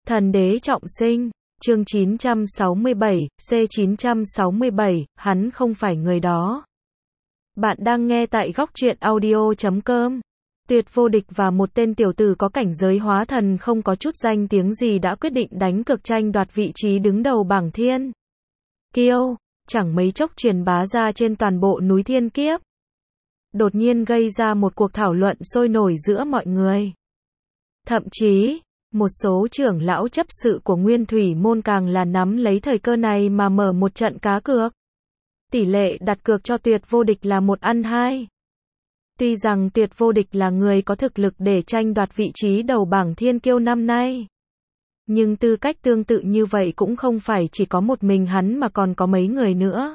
Thần đế trọng sinh, chương 967, C967, hắn không phải người đó. Bạn đang nghe tại góc truyện audio.com. Tuyệt vô địch và một tên tiểu tử có cảnh giới hóa thần không có chút danh tiếng gì đã quyết định đánh cược tranh đoạt vị trí đứng đầu bảng thiên kiêu, chẳng mấy chốc truyền bá ra trên toàn bộ núi Thiên Kiếp. Đột nhiên gây ra một cuộc thảo luận sôi nổi giữa mọi người. Thậm chí, một số trưởng lão chấp sự của Nguyên Thủy Môn càng là nắm lấy thời cơ này mà mở một trận cá cược. Tỷ lệ đặt cược cho Tuyệt vô địch là 1-2. Tuy rằng Tuyệt vô địch là người có thực lực để tranh đoạt vị trí đầu bảng thiên kiêu năm nay, nhưng tư cách tương tự như vậy cũng không phải chỉ có một mình hắn mà còn có mấy người nữa.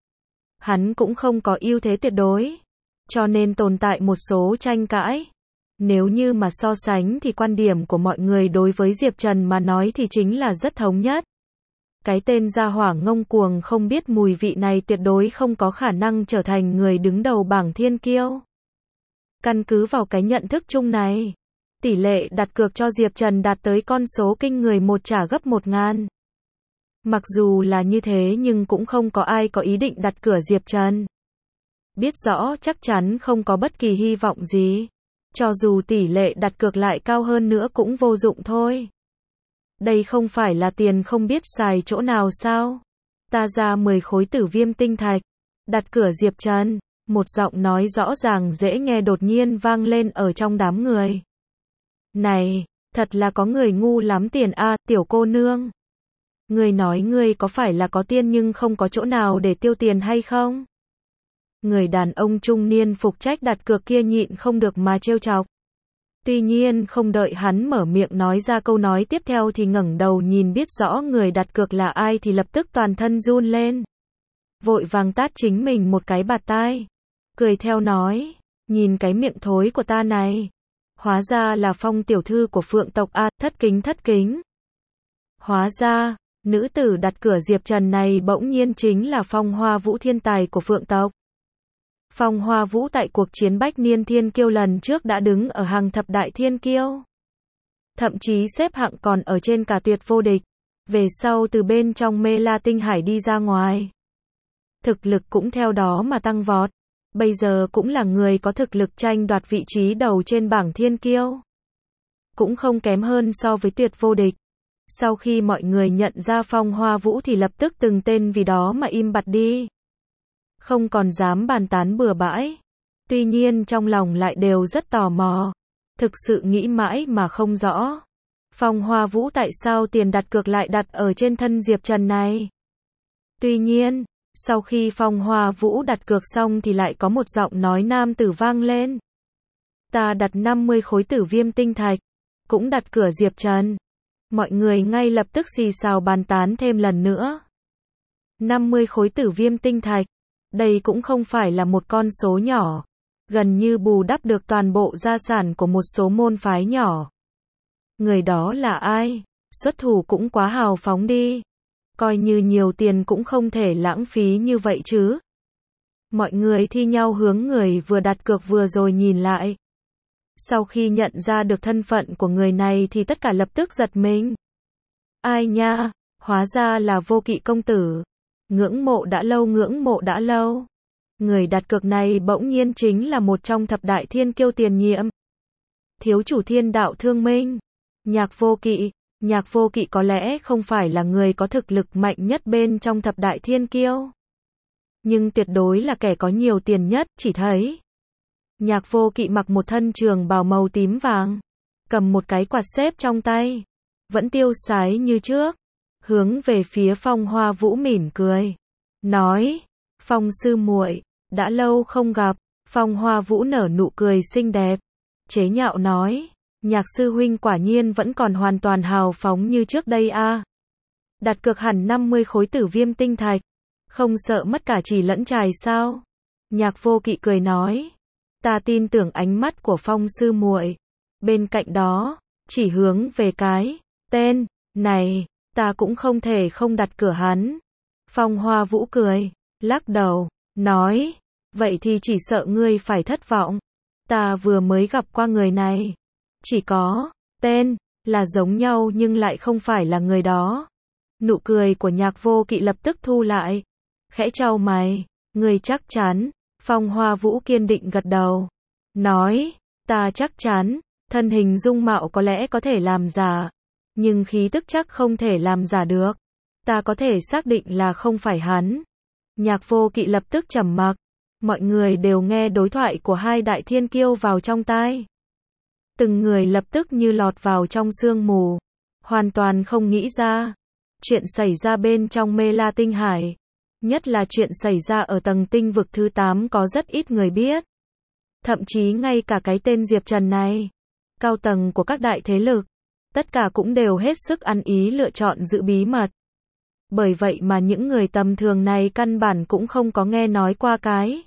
Hắn cũng không có ưu thế tuyệt đối, cho nên tồn tại một số tranh cãi. Nếu như mà so sánh thì quan điểm của mọi người đối với Diệp Trần mà nói thì chính là rất thống nhất. Cái tên gia hỏa ngông cuồng không biết mùi vị này tuyệt đối không có khả năng trở thành người đứng đầu bảng thiên kiêu. Căn cứ vào cái nhận thức chung này, tỷ lệ đặt cược cho Diệp Trần đạt tới con số kinh người một trả gấp 1000. Mặc dù là như thế nhưng cũng không có ai có ý định đặt cửa Diệp Trần. Biết rõ chắc chắn không có bất kỳ hy vọng gì. Cho dù tỷ lệ đặt cược lại cao hơn nữa cũng vô dụng thôi. Đây không phải là tiền không biết xài chỗ nào sao? Ta ra 10 khối tử viêm tinh thạch, đặt cửa Diệp Trần. Một giọng nói rõ ràng dễ nghe đột nhiên vang lên ở trong đám người. Này, thật là có người ngu lắm tiền a, tiểu cô nương. Người nói ngươi có phải là có tiền nhưng không có chỗ nào để tiêu tiền hay không? Người đàn ông trung niên phục trách đặt cược kia nhịn không được mà trêu chọc. Tuy nhiên không đợi hắn mở miệng nói ra câu nói tiếp theo thì ngẩng đầu nhìn biết rõ người đặt cược là ai thì lập tức toàn thân run lên. Vội vàng tát chính mình một cái bạt tai. Cười theo nói, nhìn cái miệng thối của ta này. Hóa ra là Phong tiểu thư của Phượng tộc a, thất kính. Hóa ra, nữ tử đặt cửa Diệp Trần này bỗng nhiên chính là Phong Hoa Vũ thiên tài của Phượng tộc. Phong Hoa Vũ tại cuộc chiến Bách Niên Thiên Kiêu lần trước đã đứng ở hàng thập đại thiên kiêu. Thậm chí xếp hạng còn ở trên cả Tuyệt vô địch. Về sau từ bên trong Mê La Tinh Hải đi ra ngoài, thực lực cũng theo đó mà tăng vọt. Bây giờ cũng là người có thực lực tranh đoạt vị trí đầu trên bảng thiên kiêu. Cũng không kém hơn so với Tuyệt vô địch. Sau khi mọi người nhận ra Phong Hoa Vũ thì lập tức từng tên vì đó mà im bặt đi. Không còn dám bàn tán bừa bãi. Tuy nhiên trong lòng lại đều rất tò mò. Thực sự nghĩ mãi mà không rõ. Phong Hoa Vũ tại sao tiền đặt cược lại đặt ở trên thân Diệp Trần này? Tuy nhiên, sau khi Phong Hoa Vũ đặt cược xong thì lại có một giọng nói nam tử vang lên. Ta đặt 50 khối tử viêm tinh thạch. Cũng đặt cửa Diệp Trần. Mọi người ngay lập tức xì xào bàn tán thêm lần nữa. 50 khối tử viêm tinh thạch. Đây cũng không phải là một con số nhỏ, gần như bù đắp được toàn bộ gia sản của một số môn phái nhỏ. Người đó là ai? Xuất thủ cũng quá hào phóng đi. Coi như nhiều tiền cũng không thể lãng phí như vậy chứ. Mọi người thi nhau hướng người vừa đặt cược vừa rồi nhìn lại. Sau khi nhận ra được thân phận của người này thì tất cả lập tức giật mình. Ai nha, hóa ra là Vô Kỵ công tử. Ngưỡng mộ đã lâu. Người đặt cược này bỗng nhiên chính là một trong thập đại thiên kiêu tiền nhiệm. Thiếu chủ Thiên Đạo Thương Minh. Nhạc Vô Kỵ có lẽ không phải là người có thực lực mạnh nhất bên trong thập đại thiên kiêu, nhưng tuyệt đối là kẻ có nhiều tiền nhất. Chỉ thấy Nhạc Vô Kỵ mặc một thân trường bào màu tím vàng, cầm một cái quạt xếp trong tay, vẫn tiêu sái như trước. Hướng về phía Phong Hoa Vũ mỉm cười, nói, Phong sư muội, đã lâu không gặp. Phong Hoa Vũ nở nụ cười xinh đẹp, chế nhạo nói, Nhạc sư huynh quả nhiên vẫn còn hoàn toàn hào phóng như trước đây a. Đặt cược hẳn 50 khối tử viêm tinh thạch, không sợ mất cả chì lẫn chài sao? Nhạc Vô Kỵ cười nói, ta tin tưởng ánh mắt của Phong sư muội. Bên cạnh đó, chỉ hướng về cái tên này, ta cũng không thể không đặt cửa hắn. Phong Hoa Vũ cười, lắc đầu, nói, vậy thì chỉ sợ ngươi phải thất vọng. Ta vừa mới gặp qua người này. Chỉ có tên Là giống nhau nhưng lại không phải là người đó. Nụ cười của Nhạc Vô Kỵ lập tức thu lại. Khẽ chau mày. Ngươi chắc chắn. Phong Hoa Vũ kiên định gật đầu. Nói, ta chắc chắn. Thân hình dung mạo có lẽ có thể làm giả. Nhưng khí tức chắc không thể làm giả được. Ta có thể xác định là không phải hắn. Nhạc Vô Kỵ lập tức trầm mặc. Mọi người đều nghe đối thoại của hai đại thiên kiêu vào trong tai. Từng người lập tức như lọt vào trong sương mù. Hoàn toàn không nghĩ ra. Chuyện xảy ra bên trong Mê La Tinh Hải. Nhất là chuyện xảy ra ở tầng tinh vực thứ 8 có rất ít người biết. Thậm chí ngay cả cái tên Diệp Trần này. Cao tầng của các đại thế lực. Tất cả cũng đều hết sức ăn ý lựa chọn giữ bí mật. Bởi vậy mà những người tầm thường này căn bản cũng không có nghe nói qua cái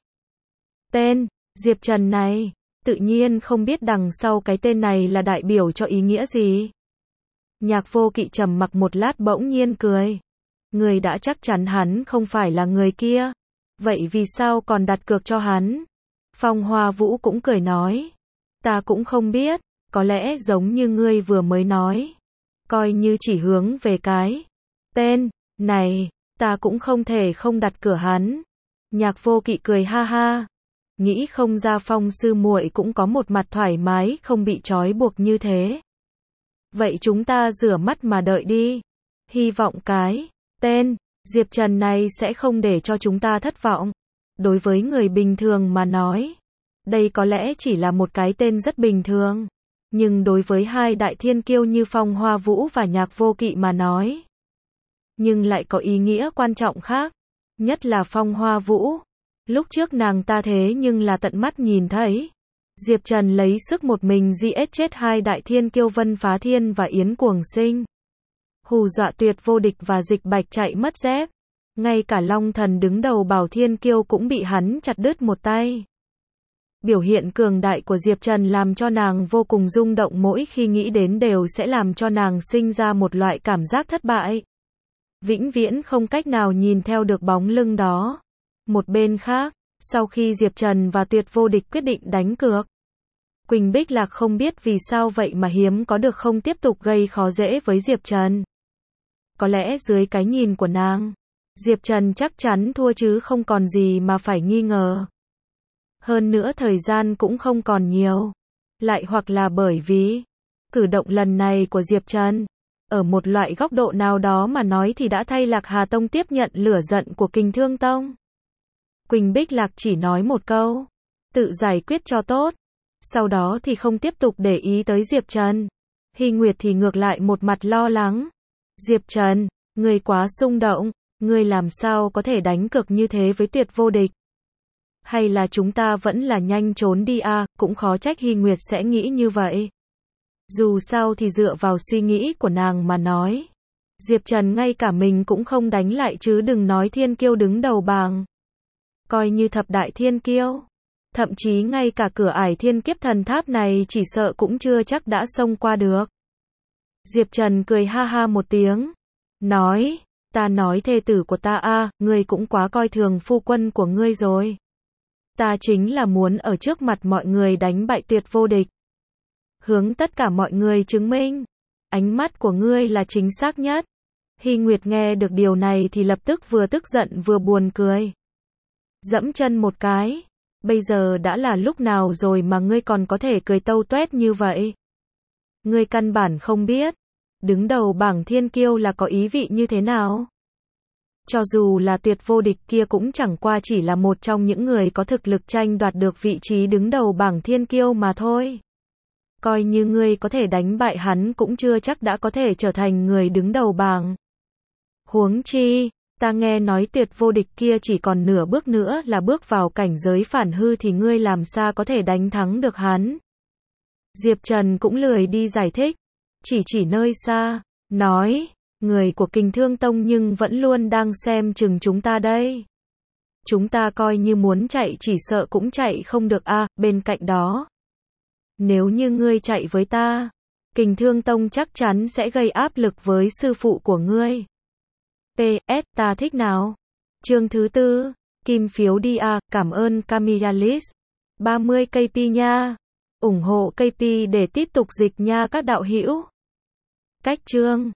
tên Diệp Trần này. Tự nhiên không biết đằng sau cái tên này là đại biểu cho ý nghĩa gì. Nhạc Vô Kỵ trầm mặc một lát bỗng nhiên cười. Người đã chắc chắn hắn không phải là người kia. Vậy vì sao còn đặt cược cho hắn? Phong Hoa Vũ cũng cười nói. Ta cũng không biết. Có lẽ giống như ngươi vừa mới nói. Coi như chỉ hướng về cái tên này. Ta cũng không thể không đặt cược hắn. Nhạc Vô Kỵ cười ha ha. Nghĩ không ra Phong sư muội cũng có một mặt thoải mái không bị trói buộc như thế. Vậy chúng ta rửa mắt mà đợi đi. Hy vọng cái tên Diệp Trần này sẽ không để cho chúng ta thất vọng. Đối với người bình thường mà nói, đây có lẽ chỉ là một cái tên rất bình thường. Nhưng đối với hai đại thiên kiêu như Phong Hoa Vũ và Nhạc Vô Kỵ mà nói, nhưng lại có ý nghĩa quan trọng khác. Nhất là Phong Hoa Vũ. Lúc trước nàng ta thế nhưng là tận mắt nhìn thấy. Diệp Trần lấy sức một mình giết chết hai đại thiên kiêu Vân Phá Thiên và Yến Cuồng Sinh. Hù dọa Tuyệt Vô Địch và Dịch Bạch chạy mất dép. Ngay cả Long Thần đứng đầu Bảo Thiên Kiêu cũng bị hắn chặt đứt một tay. Biểu hiện cường đại của Diệp Trần làm cho nàng vô cùng rung động, mỗi khi nghĩ đến đều sẽ làm cho nàng sinh ra một loại cảm giác thất bại. Vĩnh viễn không cách nào nhìn theo được bóng lưng đó. Một bên khác, sau khi Diệp Trần và Tuyệt Vô Địch quyết định đánh cược, Quỳnh Bích Lạc không biết vì sao vậy mà hiếm có được không tiếp tục gây khó dễ với Diệp Trần. Có lẽ dưới cái nhìn của nàng, Diệp Trần chắc chắn thua chứ không còn gì mà phải nghi ngờ. Hơn nữa thời gian cũng không còn nhiều. Lại hoặc là bởi vì cử động lần này của Diệp Trần, ở một loại góc độ nào đó mà nói thì đã thay Lạc Hà Tông tiếp nhận lửa giận của Kình Thương Tông. Quỳnh Bích Lạc chỉ nói một câu, tự giải quyết cho tốt. Sau đó thì không tiếp tục để ý tới Diệp Trần. Hy Nguyệt thì ngược lại một mặt lo lắng. Diệp Trần, ngươi quá xung động, ngươi làm sao có thể đánh cược như thế với Tuyệt Vô Địch? Hay là chúng ta vẫn là nhanh trốn đi à, cũng khó trách Hy Nguyệt sẽ nghĩ như vậy. Dù sao thì dựa vào suy nghĩ của nàng mà nói, Diệp Trần ngay cả mình cũng không đánh lại chứ đừng nói thiên kiêu đứng đầu bảng. Coi như thập đại thiên kiêu, thậm chí ngay cả cửa ải thiên kiếp thần tháp này chỉ sợ cũng chưa chắc đã xông qua được. Diệp Trần cười ha ha một tiếng, nói, ta nói thê tử của ta a, ngươi cũng quá coi thường phu quân của ngươi rồi. Ta chính là muốn ở trước mặt mọi người đánh bại Tuyệt Vô Địch. Hướng tất cả mọi người chứng minh, ánh mắt của ngươi là chính xác nhất. Hy Nguyệt nghe được điều này thì lập tức vừa tức giận vừa buồn cười. Dẫm chân một cái. Bây giờ đã là lúc nào rồi mà ngươi còn có thể cười tâu tuét như vậy? Ngươi căn bản không biết, đứng đầu bảng thiên kiêu là có ý vị như thế nào. Cho dù là Tuyệt Vô Địch kia cũng chẳng qua chỉ là một trong những người có thực lực tranh đoạt được vị trí đứng đầu bảng thiên kiêu mà thôi. Coi như ngươi có thể đánh bại hắn cũng chưa chắc đã có thể trở thành người đứng đầu bảng. Huống chi, ta nghe nói Tuyệt Vô Địch kia chỉ còn nửa bước nữa là bước vào cảnh giới phản hư thì ngươi làm sao có thể đánh thắng được hắn. Diệp Trần cũng lười đi giải thích, chỉ nơi xa, nói, người của Kình Thương Tông nhưng vẫn luôn đang xem chừng chúng ta đây. Chúng ta coi như muốn chạy chỉ sợ cũng chạy không được a, bên cạnh đó. Nếu như ngươi chạy với ta, Kình Thương Tông chắc chắn sẽ gây áp lực với sư phụ của ngươi. PS, ta thích nào? Chương thứ 4, kim phiếu đi a, cảm ơn Camillalis. 30 KP nha. Ủng hộ KP để tiếp tục dịch nha các đạo hữu. Cách chương